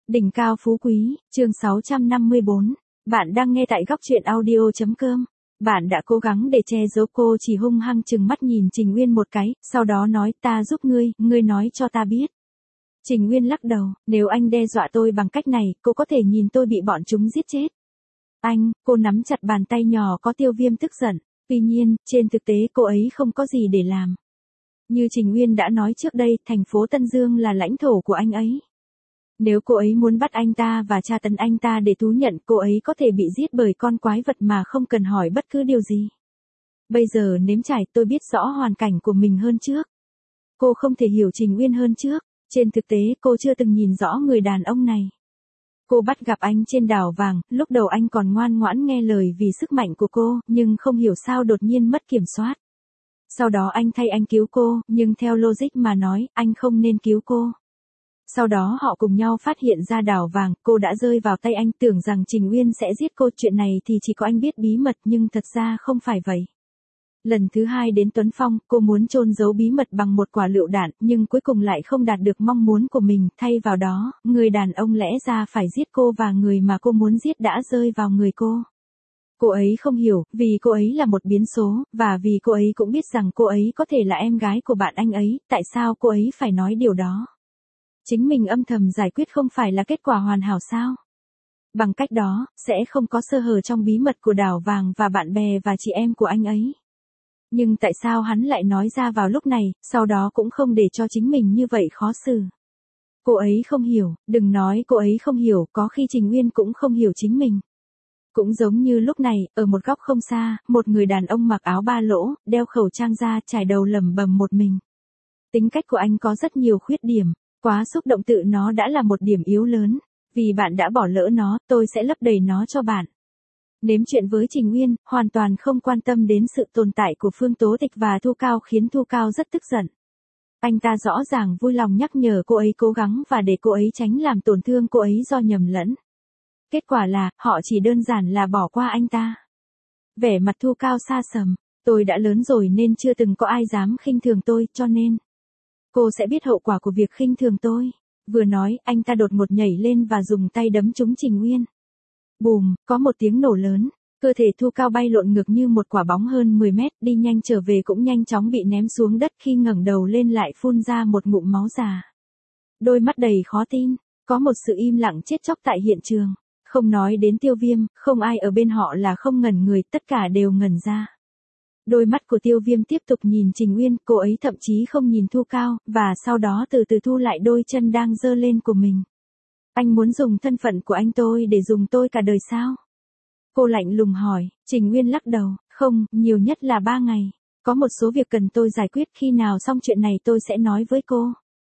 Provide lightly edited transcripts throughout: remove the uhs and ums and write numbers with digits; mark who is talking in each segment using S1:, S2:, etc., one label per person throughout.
S1: Đỉnh cao phú quý, chương 654. Bạn đang nghe tại góc truyện audio.com. Bạn đã cố gắng để che giấu cô chỉ hung hăng chừng mắt nhìn Trình Uyên một cái, sau đó nói ta giúp ngươi nói cho ta biết. Trình Uyên lắc đầu, nếu anh đe dọa tôi bằng cách này, cô có thể nhìn tôi bị bọn chúng giết chết. Anh, cô nắm chặt bàn tay nhỏ có Tiêu Viêm tức giận, tuy nhiên, trên thực tế cô ấy không có gì để làm. Như Trình Uyên đã nói trước đây, thành phố Tân Dương là lãnh thổ của anh ấy. Nếu cô ấy muốn bắt anh ta và tra tấn anh ta để thú nhận, cô ấy có thể bị giết bởi con quái vật mà không cần hỏi bất cứ điều gì. Bây giờ nếm trải, tôi biết rõ hoàn cảnh của mình hơn trước. Cô không thể hiểu Trình Uyên hơn trước, trên thực tế cô chưa từng nhìn rõ người đàn ông này. Cô bắt gặp anh trên đảo vàng, lúc đầu anh còn ngoan ngoãn nghe lời vì sức mạnh của cô, nhưng không hiểu sao đột nhiên mất kiểm soát. Sau đó anh thay anh cứu cô, nhưng theo logic mà nói, anh không nên cứu cô. Sau đó họ cùng nhau phát hiện ra đảo vàng, cô đã rơi vào tay anh, tưởng rằng Trình Uyên sẽ giết cô, chuyện này thì chỉ có anh biết bí mật nhưng thật ra không phải vậy. Lần thứ hai đến Tuấn Phong, cô muốn chôn giấu bí mật bằng một quả lựu đạn, nhưng cuối cùng lại không đạt được mong muốn của mình, thay vào đó, người đàn ông lẽ ra phải giết cô và người mà cô muốn giết đã rơi vào người cô. Cô ấy không hiểu, vì cô ấy là một biến số, và vì cô ấy cũng biết rằng cô ấy có thể là em gái của bạn anh ấy, tại sao cô ấy phải nói điều đó? Chính mình âm thầm giải quyết không phải là kết quả hoàn hảo sao? Bằng cách đó, sẽ không có sơ hở trong bí mật của đảo vàng và bạn bè và chị em của anh ấy. Nhưng tại sao hắn lại nói ra vào lúc này, sau đó cũng không để cho chính mình như vậy khó xử? Cô ấy không hiểu, đừng nói cô ấy không hiểu, có khi Trình Uyên cũng không hiểu chính mình. Cũng giống như lúc này, ở một góc không xa, một người đàn ông mặc áo ba lỗ, đeo khẩu trang da, trải đầu lẩm bẩm một mình. Tính cách của anh có rất nhiều khuyết điểm, quá xúc động tự nó đã là một điểm yếu lớn. Vì bạn đã bỏ lỡ nó, tôi sẽ lấp đầy nó cho bạn. Nếm chuyện với Trình Uyên, hoàn toàn không quan tâm đến sự tồn tại của Phương Tố Tịch và Thu Cao khiến Thu Cao rất tức giận. Anh ta rõ ràng vui lòng nhắc nhở cô ấy cố gắng và để cô ấy tránh làm tổn thương cô ấy do nhầm lẫn. Kết quả là, họ chỉ đơn giản là bỏ qua anh ta. Vẻ mặt Thu Cao xa sầm, tôi đã lớn rồi nên chưa từng có ai dám khinh thường tôi, cho nên cô sẽ biết hậu quả của việc khinh thường tôi. Vừa nói, anh ta đột ngột nhảy lên và dùng tay đấm trúng Trình Uyên. Bùm, có một tiếng nổ lớn, cơ thể Thu Cao bay lộn ngược như một quả bóng hơn 10 mét, đi nhanh trở về cũng nhanh chóng bị ném xuống đất, khi ngẩng đầu lên lại phun ra một ngụm máu già. Đôi mắt đầy khó tin, có một sự im lặng chết chóc tại hiện trường. Không nói đến Tiêu Viêm, không ai ở bên họ là không ngẩn người, tất cả đều ngẩn ra. Đôi mắt của Tiêu Viêm tiếp tục nhìn Trình Uyên, cô ấy thậm chí không nhìn Thu Cao, và sau đó từ từ thu lại đôi chân đang giơ lên của mình. Anh muốn dùng thân phận của anh tôi để dùng tôi cả đời sao? Cô lạnh lùng hỏi. Trình Uyên lắc đầu, không, nhiều nhất là 3 ngày. Có một số việc cần tôi giải quyết, khi nào xong chuyện này tôi sẽ nói với cô.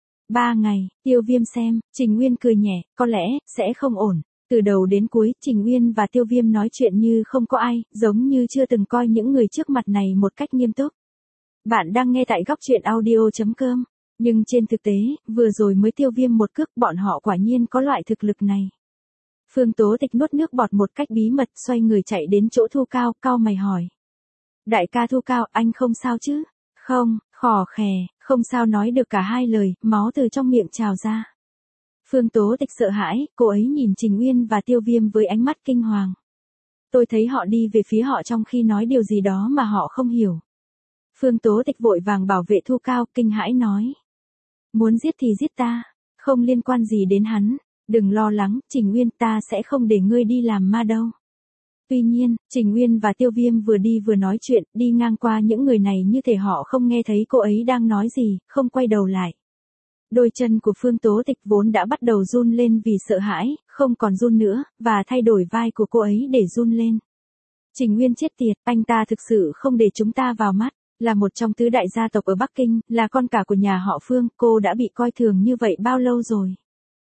S1: 3 ngày, Tiêu Viêm xem, Trình Uyên cười nhẹ, có lẽ, sẽ không ổn. Từ đầu đến cuối, Trình Uyên và Tiêu Viêm nói chuyện như không có ai, giống như chưa từng coi những người trước mặt này một cách nghiêm túc. Bạn đang nghe tại góc truyện audio.com. Nhưng trên thực tế, vừa rồi mới Tiêu Viêm một cước, bọn họ quả nhiên có loại thực lực này. Phương Tố Tịch nuốt nước bọt một cách bí mật, xoay người chạy đến chỗ Thu Cao, cau mày hỏi. Đại ca Thu Cao, anh không sao chứ? Không, khò khè, không sao nói được cả hai lời, máu từ trong miệng trào ra. Phương Tố Tịch sợ hãi, cô ấy nhìn Trình Uyên và Tiêu Viêm với ánh mắt kinh hoàng. Tôi thấy họ đi về phía họ trong khi nói điều gì đó mà họ không hiểu. Phương Tố Tịch vội vàng bảo vệ Thu Cao, kinh hãi nói. Muốn giết thì giết ta, không liên quan gì đến hắn, đừng lo lắng, Trình Uyên, ta sẽ không để ngươi đi làm ma đâu. Tuy nhiên, Trình Uyên và Tiêu Viêm vừa đi vừa nói chuyện, đi ngang qua những người này như thể họ không nghe thấy cô ấy đang nói gì, không quay đầu lại. Đôi chân của Phương Tố Tịch vốn đã bắt đầu run lên vì sợ hãi, không còn run nữa, và thay đổi vai của cô ấy để run lên. Trình Uyên chết tiệt, anh ta thực sự không để chúng ta vào mắt, là một trong tứ đại gia tộc ở Bắc Kinh, là con cả của nhà họ Phương, cô đã bị coi thường như vậy bao lâu rồi.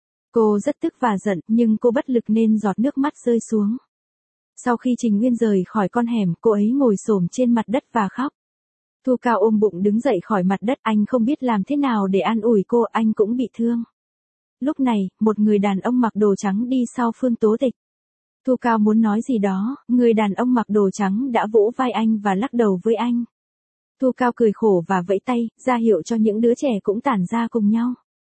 S1: Cô rất tức và giận, nhưng cô bất lực nên giọt nước mắt rơi xuống. Sau khi Trình Uyên rời khỏi con hẻm, cô ấy ngồi xổm trên mặt đất và khóc. Thu Cao ôm bụng đứng dậy khỏi mặt đất, anh không biết làm thế nào để an ủi cô, anh cũng bị thương. Lúc này, một người đàn ông mặc đồ trắng đi sau Phương Tố Tịch. Thu Cao muốn nói gì đó, người đàn ông mặc đồ trắng đã vỗ vai anh và lắc đầu với anh. Thu Cao cười khổ và vẫy tay, ra hiệu cho những đứa trẻ cũng tản ra cùng nhau.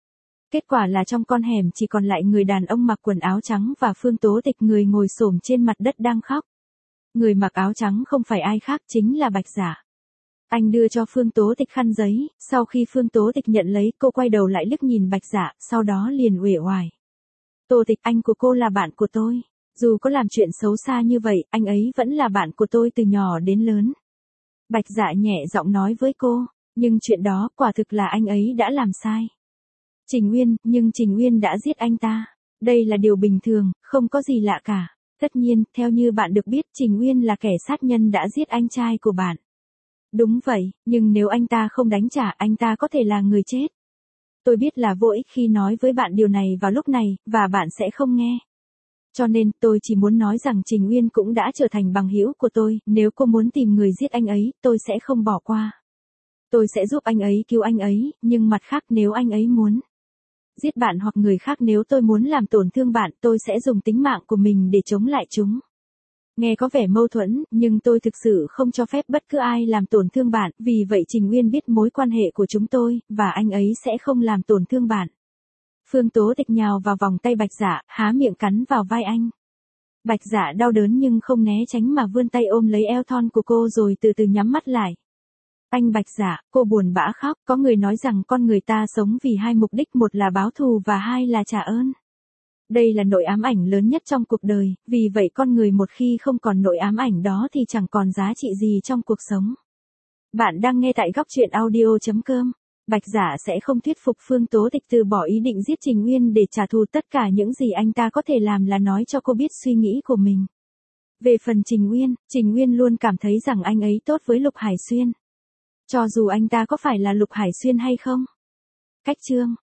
S1: Kết quả là trong con hẻm chỉ còn lại người đàn ông mặc quần áo trắng và Phương Tố Tịch người ngồi xổm trên mặt đất đang khóc. Người mặc áo trắng không phải ai khác chính là Bạch Giả. Anh đưa cho Phương Tố Tịch khăn giấy, sau khi Phương Tố Tịch nhận lấy cô quay đầu lại liếc nhìn Bạch Giả, sau đó liền uể oải. Tố Tịch, anh của cô là bạn của tôi. Dù có làm chuyện xấu xa như vậy, anh ấy vẫn là bạn của tôi từ nhỏ đến lớn. Bạch Dạ nhẹ giọng nói với cô, nhưng chuyện đó quả thực là anh ấy đã làm sai. Trình Uyên, nhưng Trình Uyên đã giết anh ta. Đây là điều bình thường, không có gì lạ cả. Tất nhiên, theo như bạn được biết, Trình Uyên là kẻ sát nhân đã giết anh trai của bạn. Đúng vậy, nhưng nếu anh ta không đánh trả, anh ta có thể là người chết. Tôi biết là vô ích khi nói với bạn điều này vào lúc này, và bạn sẽ không nghe. Cho nên, tôi chỉ muốn nói rằng Trình Uyên cũng đã trở thành bằng hữu của tôi, nếu cô muốn tìm người giết anh ấy, tôi sẽ không bỏ qua. Tôi sẽ giúp anh ấy cứu anh ấy, nhưng mặt khác nếu anh ấy muốn giết bạn hoặc người khác, nếu tôi muốn làm tổn thương bạn, tôi sẽ dùng tính mạng của mình để chống lại chúng. Nghe có vẻ mâu thuẫn, nhưng tôi thực sự không cho phép bất cứ ai làm tổn thương bạn, vì vậy Trình Uyên biết mối quan hệ của chúng tôi, và anh ấy sẽ không làm tổn thương bạn. Phương Tố Tịch nhào vào vòng tay Bạch Dạ, há miệng cắn vào vai anh. Bạch Dạ đau đớn nhưng không né tránh mà vươn tay ôm lấy eo thon của cô rồi từ từ nhắm mắt lại. Anh Bạch Dạ, cô buồn bã khóc, có người nói rằng con người ta sống vì hai mục đích, một là báo thù và hai là trả ơn. Đây là nỗi ám ảnh lớn nhất trong cuộc đời, vì vậy con người một khi không còn nỗi ám ảnh đó thì chẳng còn giá trị gì trong cuộc sống. Bạn đang nghe tại góc truyện audio.com. Bạch Giả sẽ không thuyết phục Phương Tố Tịch từ bỏ ý định giết Trình Uyên để trả thù, tất cả những gì anh ta có thể làm là nói cho cô biết suy nghĩ của mình. Về phần Trình Uyên luôn cảm thấy rằng anh ấy tốt với Lục Hải Xuyên. Cho dù anh ta có phải là Lục Hải Xuyên hay không. Cách chương